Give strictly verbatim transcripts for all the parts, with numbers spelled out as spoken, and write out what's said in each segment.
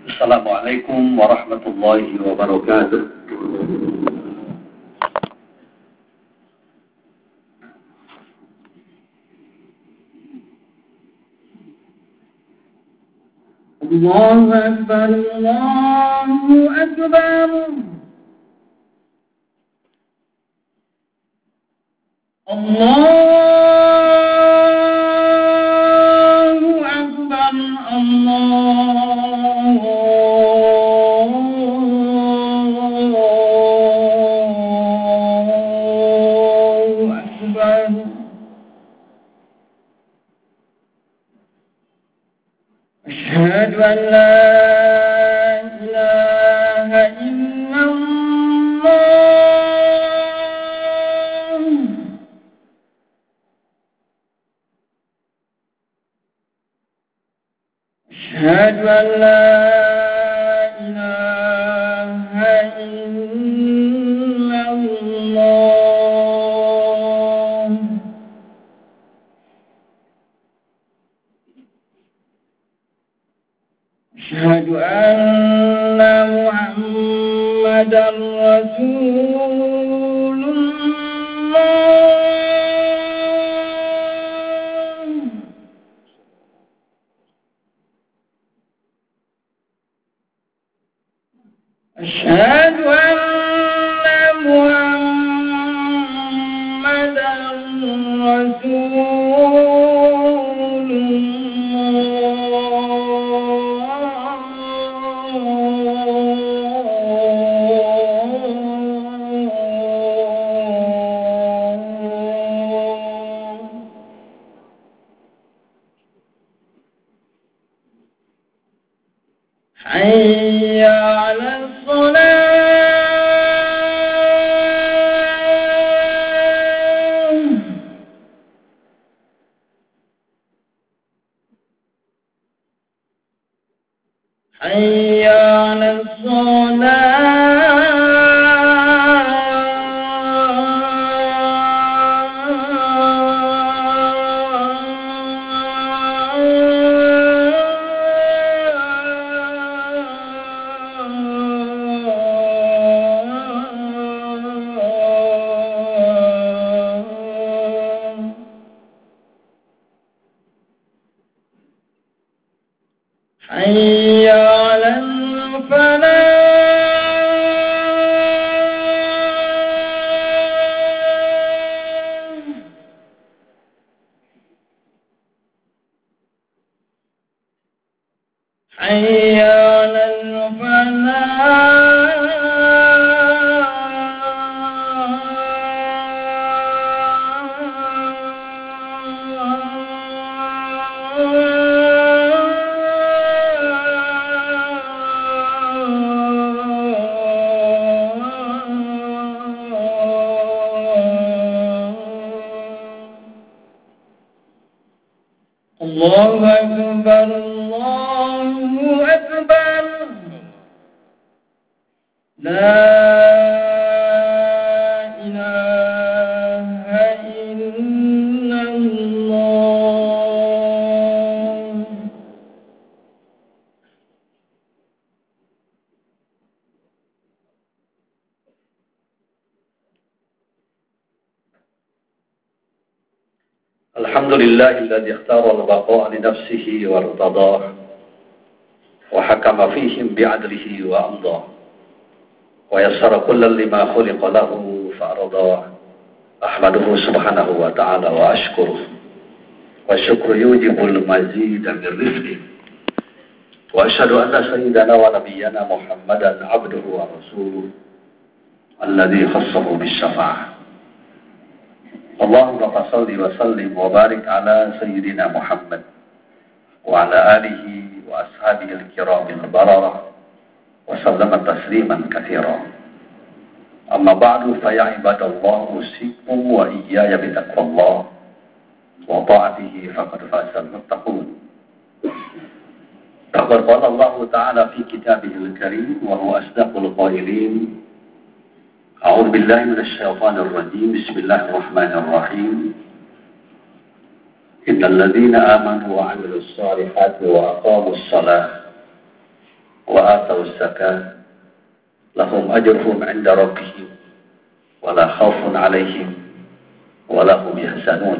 Assalamualaikum warahmatullahi wabarakatuh. Allahu Akbar, Allahu Akbar. Allahu Akbar, Allahu Akbar. Asyhadu an la ilaha illallah. Asyhadu an la ilaha illallah. Asyhadu anna Muhammadar Rasulullah. Asyhadu anna Muhammadar Rasulullah. Hayya 'alas salat. Hayya 'alas Hayya 'alal falah. Hayya 'alal Allahu Akbar, Allahu Akbar. La ilaha illallah. Alhamdulillahilladzi ikhtara al-baqa'a li nafsihi wa irtadah wa hakama fihim bi'adlihi wa amdah wa yassara kullan lima khuliqa lahu fa'aradah. Ahmaduhu subhanahu wa ta'ala wa ashkuruh wa syukru yujibul mazida min rizqih wa asyhadu anna sayyidana wa nabiyyana Muhammadan abduhu wa rasuluh alladzi khassahu bis-syafa'ah. Allahumma salli wa sallim wa barik ala sayyidina Muhammad wa ala alihi wa ashabihi al-kiramil bararah wa sallama tasliman katsira. Amma ba'du fa ya ibadallah usikum wa iyaya bi taqwallah wa ta'atihi faqad faza al-muttaqun. Faqad qala Allah ta'ala fi kitabihil karim wa huwa asdaqul qailin. أعوذ بالله من الشيطان الرجيم بسم الله الرحمن الرحيم إن الذين آمنوا وعملوا الصالحات وأقاموا الصلاة وآتوا الزكاة لهم أجرهم عند ربهم ولا خوف عليهم ولا هم يحزنون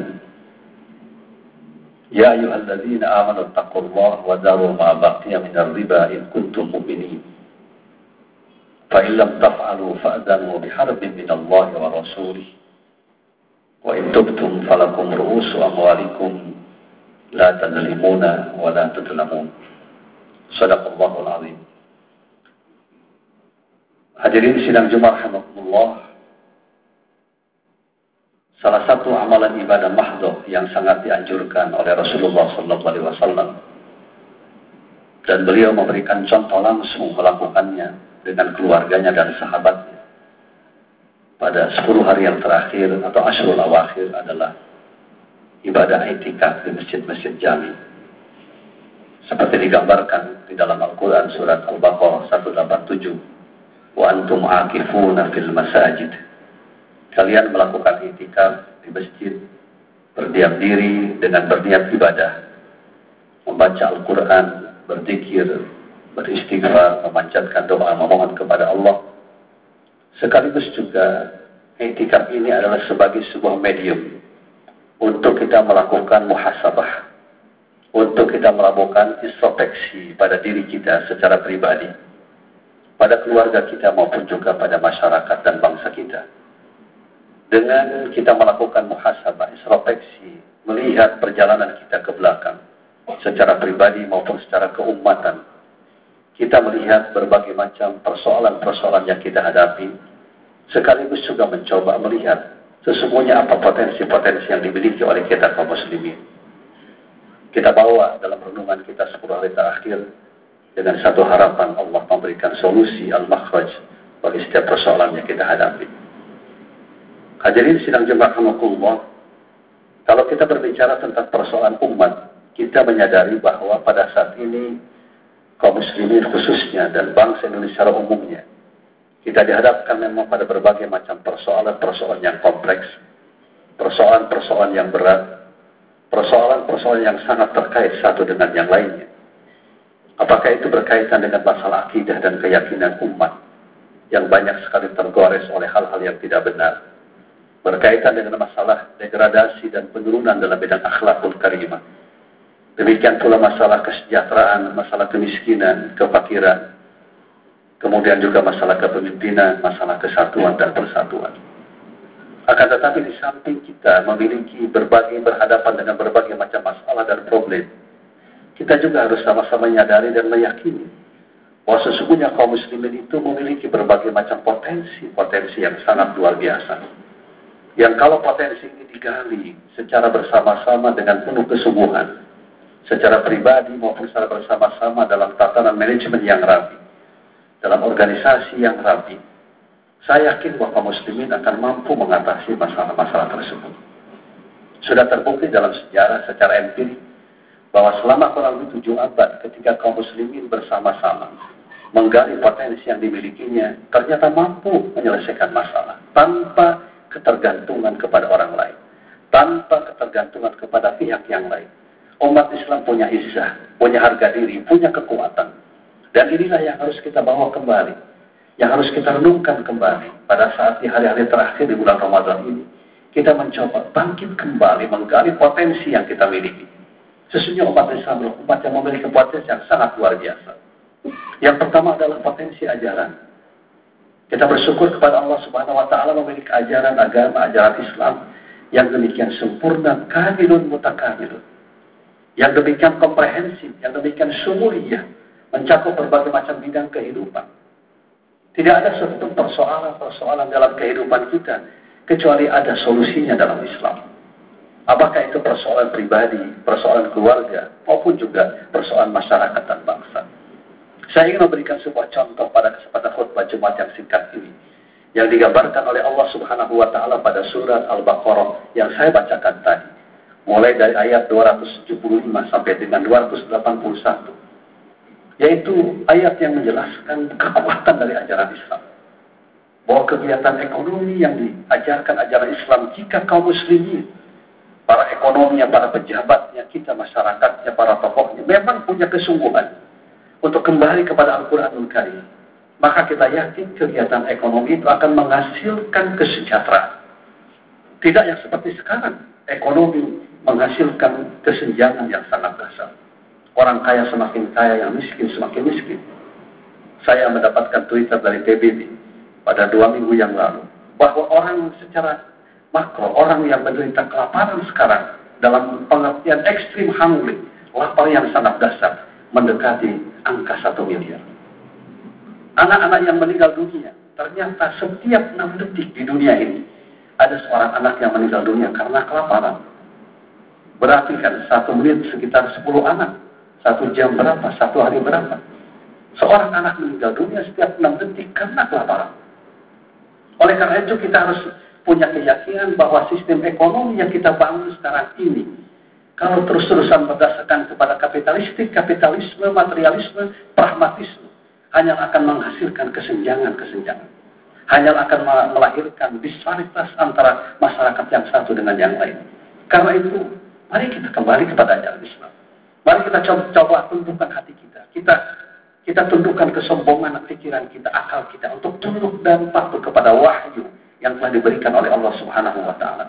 يا أيها الذين آمنوا اتقوا الله وذروا ما بقي من الربا إن كنتم مؤمنين فإن لم تفعلوا فأذنوا بحرب من الله ورسوله وإن تبتم فلكم رؤوس أموالكم لا تظلمون ولا تظلمون. Sadaqallahul azim. Hadirin sidang Jumat rahimakumullah. Salah satu amalan ibadah mahdhah yang sangat dianjurkan oleh Rasulullah sallallahu alaihi wasallam dan beliau memberikan contoh langsung melakukannya dengan keluarganya dan sahabatnya pada sepuluh hari yang terakhir atau asyrul awakhir adalah ibadah i'tikaf di masjid-masjid jami. Seperti digambarkan di dalam Al-Quran surat Al-Baqarah seratus delapan puluh tujuh, wa antum aqifuna fil masajid. Kalian melakukan i'tikaf di masjid, berdiam diri dengan berniat ibadah, membaca Al-Quran, berzikir, beristighfar, memanjatkan doa, memohon kepada Allah. Sekaligus juga i'tikaf ini adalah sebagai sebuah medium untuk kita melakukan muhasabah, untuk kita melakukan introspeksi pada diri kita secara pribadi, pada keluarga kita maupun juga pada masyarakat dan bangsa kita. Dengan kita melakukan muhasabah, introspeksi, melihat perjalanan kita ke belakang, secara pribadi maupun secara keumatan, kita melihat berbagai macam persoalan-persoalan yang kita hadapi, sekaligus juga mencoba melihat sesungguhnya apa potensi-potensi yang dimiliki oleh kita kaum muslimin. Kita bawa dalam renungan kita sepuluh hari terakhir dengan satu harapan Allah memberikan solusi al-makhraj bagi setiap persoalan yang kita hadapi. Hadirin sidang Jumat rahimakumullah, kalau kita berbicara tentang persoalan umat, kita menyadari bahwa pada saat ini kaum muslimin khususnya dan bangsa Indonesia secara umumnya, kita dihadapkan memang pada berbagai macam persoalan-persoalan yang kompleks, persoalan-persoalan yang berat, persoalan-persoalan yang sangat terkait satu dengan yang lainnya. Apakah itu berkaitan dengan masalah akidah dan keyakinan umat yang banyak sekali tergores oleh hal-hal yang tidak benar, berkaitan dengan masalah degradasi dan penurunan dalam bidang akhlakul karimah, demikian pula masalah kesejahteraan, masalah kemiskinan, kefakiran, kemudian juga masalah kepemimpinan, masalah kesatuan dan persatuan. Akan tetapi di samping kita memiliki berbagai berhadapan dengan berbagai macam masalah dan problem, kita juga harus sama-sama menyadari dan meyakini bahwa sesungguhnya kaum muslimin itu memiliki berbagai macam potensi-potensi yang sangat luar biasa. Yang kalau potensi ini digali secara bersama-sama dengan penuh kesungguhan, secara pribadi maupun secara bersama-sama dalam tatanan manajemen yang rapi, dalam organisasi yang rapi, saya yakin bahwa kaum muslimin akan mampu mengatasi masalah-masalah tersebut. Sudah terbukti dalam sejarah secara empirik bahwa selama kurang lebih tujuh abad ketika kaum muslimin bersama-sama menggali potensi yang dimilikinya, ternyata mampu menyelesaikan masalah tanpa ketergantungan kepada orang lain, tanpa ketergantungan kepada pihak yang lain. Umat Islam punya izzah, punya harga diri, punya kekuatan. Dan inilah yang harus kita bawa kembali, yang harus kita renungkan kembali pada saat di hari-hari terakhir di bulan Ramadan ini. Kita mencoba bangkit kembali, menggali potensi yang kita miliki. Sesungguhnya umat Islam adalah umat yang memiliki potensi yang sangat luar biasa. Yang pertama adalah potensi ajaran. Kita bersyukur kepada Allah Subhanahu wa taala memiliki ajaran agama, ajaran Islam yang demikian sempurna, kamilun mutakamilun, yang demikian komprehensif, yang demikian sumuriyah, mencakup berbagai macam bidang kehidupan. Tidak ada suatu persoalan-persoalan dalam kehidupan kita kecuali ada solusinya dalam Islam. Apakah itu persoalan pribadi, persoalan keluarga, maupun juga persoalan masyarakat dan bangsa. Saya ingin memberikan sebuah contoh pada kesempatan khutbah Jumat yang singkat ini, yang digambarkan oleh Allah Subhanahu wa taala pada surat Al-Baqarah yang saya bacakan tadi, mulai dari ayat dua ratus tujuh puluh lima sampai dengan dua ratus delapan puluh satu. Yaitu ayat yang menjelaskan kekuatan dari ajaran Islam. Bahwa kegiatan ekonomi yang diajarkan ajaran Islam, jika kaum muslimin, para ekonominya, para pejabatnya, kita masyarakatnya, para tokohnya, memang punya kesungguhan, untuk kembali kepada Al-Quranul Karim, maka kita yakin kegiatan ekonomi itu akan menghasilkan kesejahteraan. Tidak yang seperti sekarang, ekonomi menghasilkan kesenjangan yang sangat dasar. Orang kaya semakin kaya, yang miskin semakin miskin. Saya mendapatkan Twitter dari P B B pada dua minggu yang lalu, bahwa orang secara makro, orang yang menderita kelaparan sekarang, dalam pengertian ekstrim hungry, lapar yang sangat dasar, mendekati angka satu miliar. Anak-anak yang meninggal dunia, ternyata setiap enam detik di dunia ini, ada seorang anak yang meninggal dunia karena kelaparan. Berarti kan satu menit sekitar sepuluh anak, satu jam berapa, satu hari berapa. Seorang anak meninggal dunia setiap enam detik karena kelaparan. Oleh karena itu kita harus punya keyakinan bahwa sistem ekonomi yang kita bangun sekarang ini, kalau terus-terusan berdasarkan kepada kapitalistik, kapitalisme, materialisme, pragmatisme, hanya akan menghasilkan kesenjangan-kesenjangan. Hanya akan melahirkan disparitas antara masyarakat yang satu dengan yang lain. Karena itu, mari kita kembali kepada ajaran Islam. Mari kita coba, coba tundukkan hati kita. Kita kita tundukkan kesombongan pikiran kita, akal kita untuk tunduk dan patuh kepada wahyu yang telah diberikan oleh Allah Subhanahu wa taala.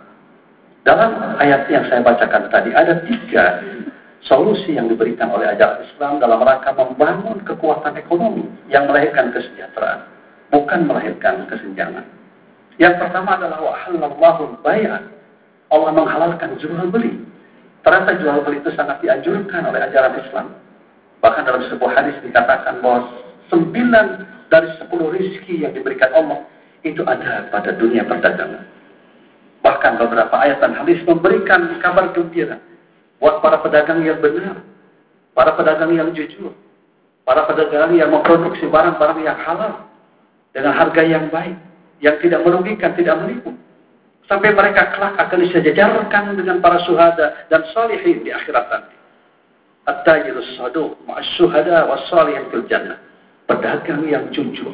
Dalam ayat yang saya bacakan tadi ada tiga solusi yang diberikan oleh ajaran Islam dalam rangka membangun kekuatan ekonomi yang melahirkan kesejahteraan, bukan melahirkan kesenjangan. Yang pertama adalah wa halallahu al-bai'a. Allah menghalalkan jual beli. Ternyata jual beli itu sangat dianjurkan oleh ajaran Islam. Bahkan dalam sebuah hadis dikatakan bahwa sembilan dari sepuluh rizki yang diberikan Allah itu ada pada dunia perdagangan. Bahkan beberapa ayat dan hadis memberikan kabar gembira buat para pedagang yang benar, para pedagang yang jujur, para pedagang yang memproduksi barang-barang yang halal dengan harga yang baik, yang tidak merugikan, tidak menipu. Sampai mereka kelak akan disejajarkan dengan para syuhada dan salihin di akhirat nanti. At-tajirus saduq ma'as syuhada was salihin fil jannah. Pedagang yang jujur,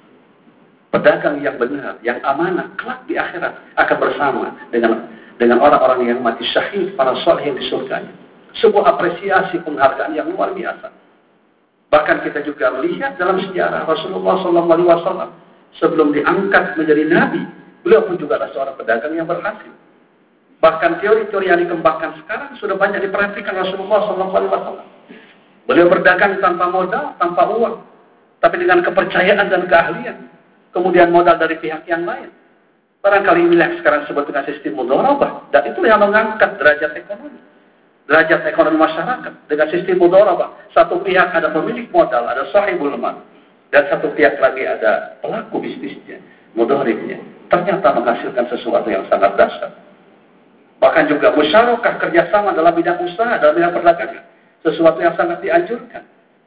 pedagang yang benar, yang amanah, kelak di akhirat akan bersama dengan dengan orang-orang yang mati syahid, para salihin di surganya. Sebuah apresiasi penghargaan yang luar biasa. Bahkan kita juga melihat dalam sejarah Rasulullah shallallahu alaihi wasallam sebelum diangkat menjadi nabi, beliau pun juga adalah seorang pedagang yang berhasil. Bahkan teori-teori yang dikembangkan sekarang sudah banyak diperhatikan Rasulullah shallallahu alaihi wasallam. Beliau berdagang tanpa modal, tanpa uang, tapi dengan kepercayaan dan keahlian. Kemudian modal dari pihak yang lain. Barangkali inilah yang sekarang disebut dengan sistem mudharabah. Dan itulah yang mengangkat derajat ekonomi. Derajat ekonomi masyarakat. Dengan sistem mudharabah. Satu pihak ada pemilik modal, ada sahibul mal. Dan satu pihak lagi ada pelaku bisnisnya, mudharibnya. Ternyata menghasilkan sesuatu yang sangat dahsyat. Bahkan juga musyarakah kerjasama dalam bidang usaha, dalam bidang perdagangan. Sesuatu yang sangat dianjurkan.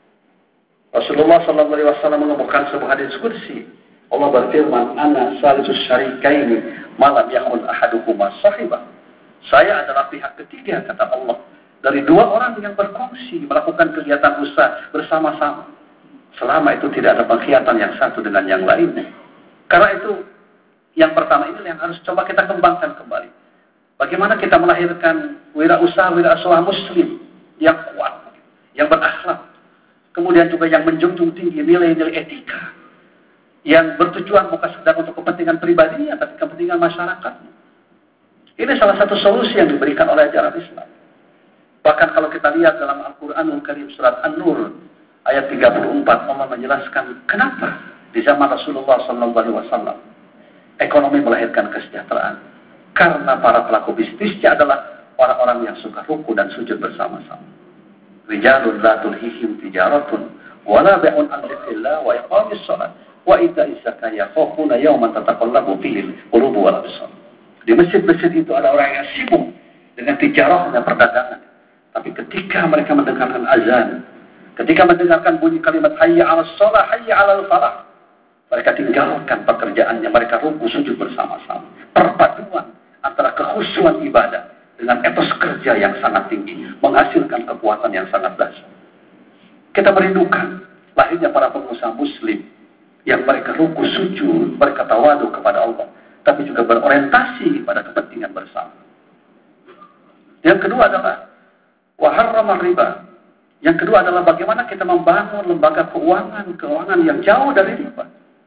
Rasulullah shallallahu alaihi wasallam mengemukakan sebuah hadis qudsi. Allah berfirman, "Ana salisus syarikaini malam yakun ahaduhuma sahibah." Saya adalah pihak ketiga, kata Allah, dari dua orang yang berkongsi melakukan kegiatan usaha bersama-sama. Selama itu tidak ada pengkhianatan yang satu dengan yang lainnya. Karena itu, yang pertama ini yang harus coba kita kembangkan kembali. Bagaimana kita melahirkan wirausaha, wirausaha muslim yang kuat, yang berakhlak. Kemudian juga yang menjunjung tinggi nilai-nilai etika. Yang bertujuan bukan sekedar untuk kepentingan pribadinya, tapi kepentingan masyarakatnya. Ini salah satu solusi yang diberikan oleh ajaran Islam. Bahkan kalau kita lihat dalam Al-Quranul Karim surat An-Nur ayat tiga puluh empat, Allah menjelaskan kenapa di zaman Rasulullah shallallahu alaihi wasallam ekonomi melahirkan kesejahteraan. Karena para pelaku bisnisnya adalah orang-orang yang suka ruku dan sujud bersama-sama. Rijalun la tulhihim tijaratun wala bai'un an dzikrillah wa iqamis shalah wa ita'iz zakah yakhafuna yawman tataqallabu fihi al-qulubu wal absar. Di masjid-masjid itu ada orang yang sibuk dengan tijarah dan perdagangan. Tapi ketika mereka mendengarkan azan, ketika mendengarkan bunyi kalimat hayya 'alas shalah, hayya 'alal falah, mereka tinggalkan pekerjaannya, mereka ruku sujud bersama-sama. Perpaduan antara kekhusyuan ibadah dengan etos kerja yang sangat tinggi menghasilkan kekuatan yang sangat dahsyat. Kita merindukan lahirnya para pengusaha muslim yang mereka ruku sujud, mereka tawadu kepada Allah, tapi juga berorientasi pada kepentingan bersama. Yang kedua adalah wa harrama riba. Yang kedua adalah bagaimana kita membangun lembaga keuangan, keuangan yang jauh dari riba.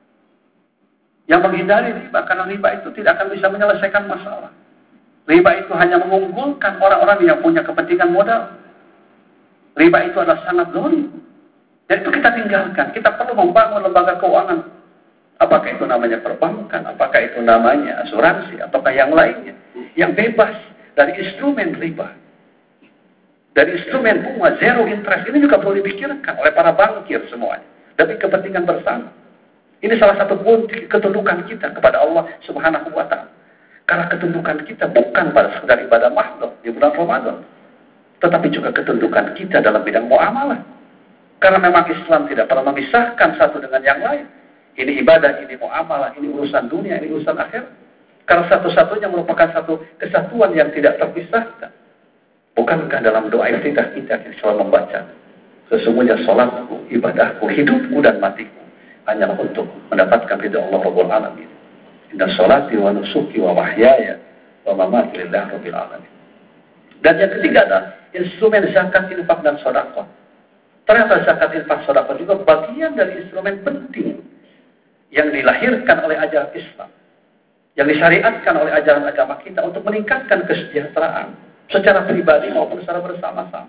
Yang menghindari riba, karena riba itu tidak akan bisa menyelesaikan masalah. Riba itu hanya mengunggulkan orang-orang yang punya kepentingan modal. Riba itu adalah sangat zalim. Dan itu kita tinggalkan. Kita perlu membangun lembaga keuangan. Apakah itu namanya perbankan, apakah itu namanya asuransi, ataukah yang lainnya. Yang bebas dari instrumen riba. Dari instrumen bunga, zero interest, ini juga perlu dipikirkan oleh para bankir semuanya. Demi kepentingan bersama. Ini salah satu bukti ketundukan kita kepada Allah Subhanahu wa Ta'ala. Karena ketundukan kita bukan pada sekedar ibadah mahdoh di bulan Ramadan, tetapi juga ketundukan kita dalam bidang muamalah. Karena memang Islam tidak pernah memisahkan satu dengan yang lain. Ini ibadah, ini muamalah, ini urusan dunia, ini urusan akhir. Karena satu-satunya merupakan satu kesatuan yang tidak terpisahkan. Bukankah dalam doa iftitah kita yang selalu membaca, sesungguhnya sholatku, ibadahku, hidupku dan matiku hanyalah untuk mendapatkan ridha Allah Rabbul Alamin. Inna sholati wa nusuki wa mahyaya wa mamati lillahi Rabbil Alamin. Dan yang ketiga adalah instrumen zakat, infak dan sedekah. Ternyata zakat, infak, sedekah juga bagian dari instrumen penting yang dilahirkan oleh ajaran Islam, yang disyariatkan oleh ajaran agama kita untuk meningkatkan kesejahteraan secara pribadi maupun secara bersama-sama.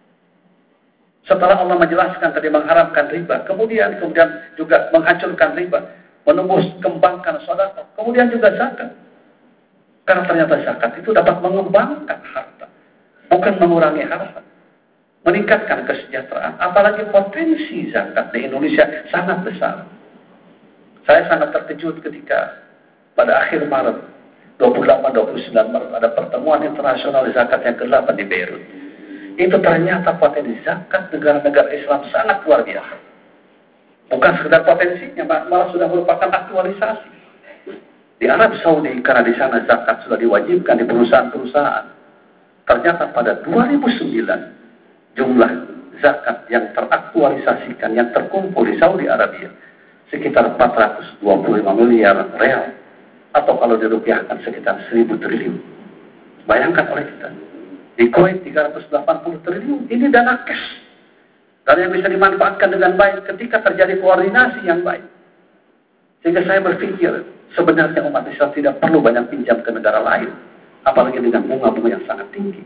Setelah Allah menjelaskan tadi mengharamkan riba, kemudian kemudian juga menghancurkan riba, menumbuh kembangkan sedekah, kemudian juga zakat. Karena ternyata zakat itu dapat mengembangkan harta, bukan mengurangi harta, meningkatkan kesejahteraan. Apalagi potensi zakat di Indonesia sangat besar. Saya sangat terkejut ketika pada akhir Maret dua puluh delapan dua puluh sembilan Maret ada pertemuan internasional zakat yang kedelapan di Beirut. Itu ternyata potensi zakat negara-negara Islam sangat luar biasa. Bukan sekedar potensinya, malah sudah merupakan aktualisasi. Di Arab Saudi, karena di sana zakat sudah diwajibkan di perusahaan-perusahaan. Ternyata pada dua ribu sembilan, jumlah zakat yang teraktualisasikan, yang terkumpul di Saudi Arabia, sekitar empat ratus dua puluh lima miliar real. Atau kalau dirupiahkan sekitar seribu triliun. Bayangkan oleh kita. Di Kuwait tiga ratus delapan puluh triliun. Ini dana cash. Dan yang bisa dimanfaatkan dengan baik ketika terjadi koordinasi yang baik. Sehingga saya berpikir, sebenarnya umat Islam tidak perlu banyak pinjam ke negara lain. Apalagi dengan bunga-bunga yang sangat tinggi.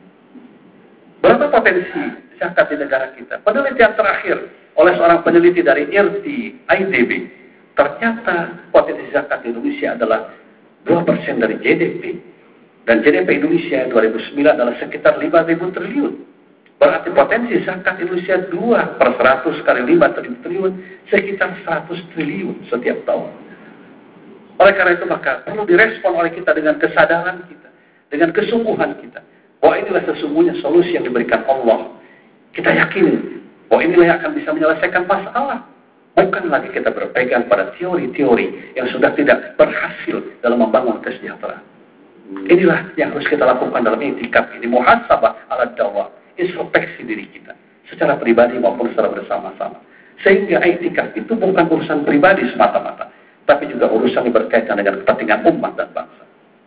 Berapa potensi zakat di negara kita? Penelitian terakhir oleh seorang peneliti dari I R T I D B. Ternyata potensi zakat di Indonesia adalah dua persen dari G D P. Dan G D P Indonesia dua ribu sembilan adalah sekitar lima ribu triliun. Berarti potensi zakat Indonesia dua per seratus kali lima triliun, sekitar seratus triliun setiap tahun. Oleh karena itu maka perlu direspon oleh kita dengan kesadaran kita, dengan kesungguhan kita. Bahwa inilah sesungguhnya solusi yang diberikan Allah. Kita yakin bahwa inilah yang akan bisa menyelesaikan masalah. Bukan lagi kita berpegang pada teori-teori yang sudah tidak berhasil dalam membangun kesejahteraan. Inilah yang harus kita lakukan dalam i'tikaf ini. Muhasabah ala dawah, introspeksi diri kita. Secara pribadi maupun secara bersama-sama. Sehingga i'tikaf itu bukan urusan pribadi semata-mata. Tapi juga urusan yang berkaitan dengan kepentingan umat dan bangsa.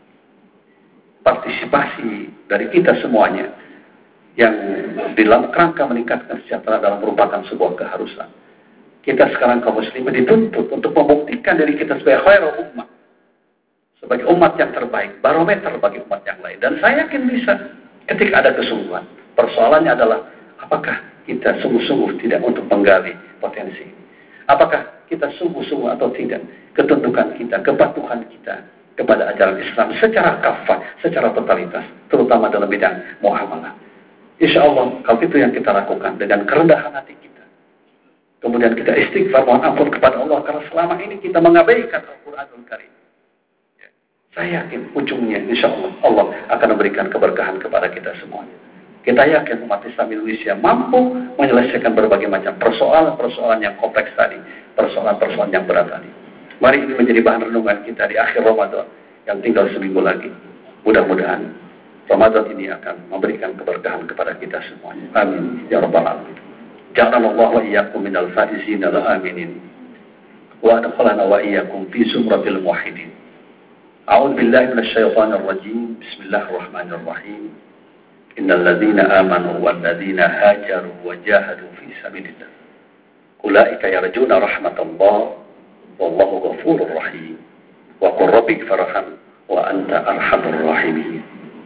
Partisipasi dari kita semuanya yang dalam kerangka meningkatkan kesejahteraan dalam merupakan sebuah keharusan. Kita sekarang kaum muslimin dituntut untuk membuktikan diri kita sebagai khairul ummah. Sebagai umat yang terbaik, barometer bagi umat yang lain. Dan saya yakin bisa ketika ada kesungguhan. Persoalannya adalah apakah kita sungguh-sungguh tidak untuk menggali potensi ini. Apakah kita sungguh-sungguh atau tidak ketundukan kita, kepatuhan kita kepada ajaran Islam secara kafah, secara totalitas. Terutama dalam bidang muamalah. Insya Allah kalau itu yang kita lakukan dengan kerendahan hati kita. Kemudian kita istighfar, mohon ampun kepada Allah karena selama ini kita mengabaikan Al-Quranul Karim. Ya. Saya yakin ujungnya insya Allah Allah akan memberikan keberkahan kepada kita semuanya. Kita yakin umat Islam Indonesia mampu menyelesaikan berbagai macam persoalan-persoalan yang kompleks tadi, persoalan-persoalan yang berat tadi. Mari ini menjadi bahan renungan kita di akhir Ramadan yang tinggal seminggu lagi. Mudah-mudahan Ramadan ini akan memberikan keberkahan kepada kita semuanya. Amin ya rabbal alamin. Ja'alallahu wa iyyakum minal faizin al aminin. Wa adkhalana wa iyyakum fi sumratil muwahhidin. A'udzu billahi minasy syaithanir rajim. Bismillahirrahmanirrahim. Innal ladzina amanu wal ladzina hajaru wa jahadu fi sabilillah ulaika yarjuna rahmatallah wallahu ghafurur rahim. Wa qur rabbi farham wa anta arhamur rahimin.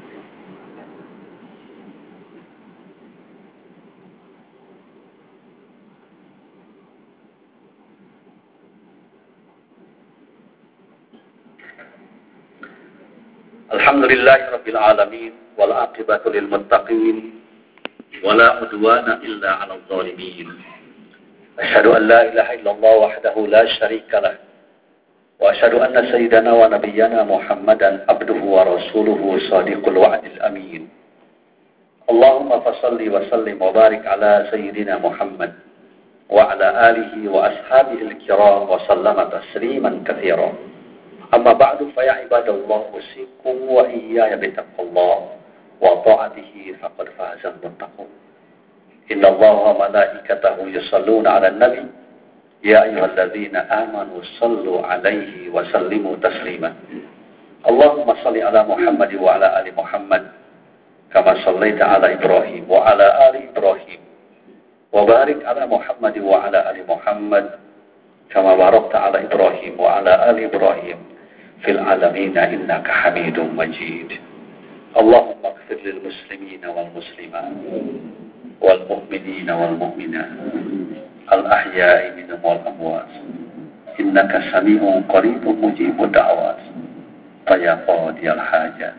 Alhamdulillahi rabbil alamin wal aqibatu lil muttaqin wala udwana illa 'alal zalimin. Asyhadu an la ilaha illallah wahdahu la syarika lah wa asyhadu anna sayyidana wa nabiyyana Muhammadan abduhu wa rasuluhu shadiqul wa'dil amin. Allahumma fashalli wa sallim wa barik ala sayyidina Muhammad wa ala alihi wa ashabihi al-kiram wa sallama tasliman katsiran. Amma ba'du fa ya ibadallah usikum wa iyaya bitaqwallah wa ta'atihi faqad faza al-muttaqun. Inna Allaha wa malaikatahu yusalluna 'alan nabi ya ayyuhalladzina amanu sallu 'alaihi wa sallimu taslima. Allahumma shalli 'ala Muhammad wa 'ala ali Muhammad kama shallaita 'ala Ibrahim wa 'ala ali Ibrahim wa barik 'ala Muhammad wa 'ala ali Muhammad kama barakta 'ala Ibrahim wa 'ala ali Ibrahim fil alamin innaka Hamidum Majid. Allahumma ighfir lil muslimina wal muslimat wal mu'minina wal mu'minat al ahya'i minhum wal amwat innaka sami'un qaribun mujibud da'wat ya qadiyal hajat.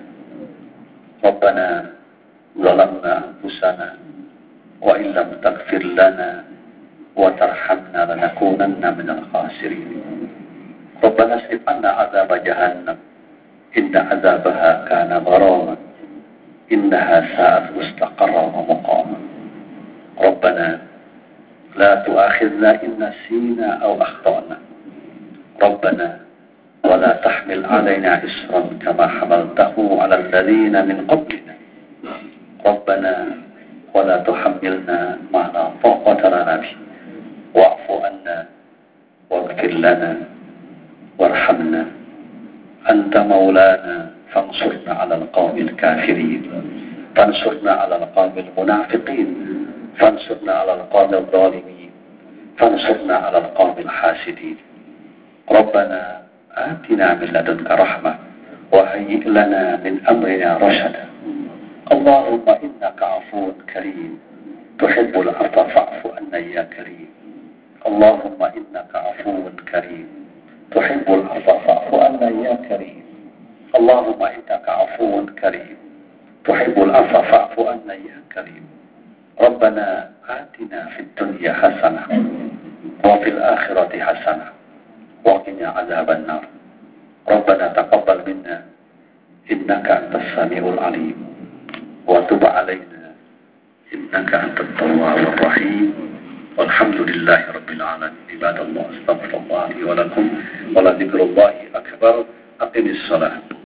Rabbana zalamna anfusana wa illam taghfir lana wa tarhamna lanakunanna minal khasirin. Rabbana asrif 'anna 'adzaba jahannam inna 'adzabaha kana gharaman innaha sa'at mustaqarran wa muqama. Rabbana la tu'akhidhna in nasina aw akhtana. Rabbana wa la tahmil 'alaina isran kama hamaltahu 'ala alladhina min qablina. Rabbana wa la tuhammilna ma la taqata lana bihi wa'fu 'anna waghfir lana warhamna anta maulana fansurna 'alal qaumil kafirin fansurna 'alal qaumil munafiqin fansurna 'alal qaumil zalimin fansurna 'alal qaumil hasidin. Rabbana atina min ladunka rahmah wa hayyi' lana min amrina rashada. Allahumma innaka 'afuwwun karim tuhibbul 'afwa fa'fu 'anna ya karim. Allahumma innaka 'afuwwun karim tuhibbul 'afwa fa'fu 'anna ya karim. Allahumma innaka 'afuwwun karim tuhibbul 'afwa fa'fu 'anna ya karim. Rabbana atina fid dunya hasanah wa fil akhirati hasanah wa qina 'adzaban nar. Rabbana taqabbal minna innaka antas samiul 'alim wa tub 'alaina innaka antat tawwabur rahim. Walhamdulillahi rabbil alamin. Ibadallah astaghfirullah li wa lakum wa la dzikrullahi akbar. Aqimis shalah.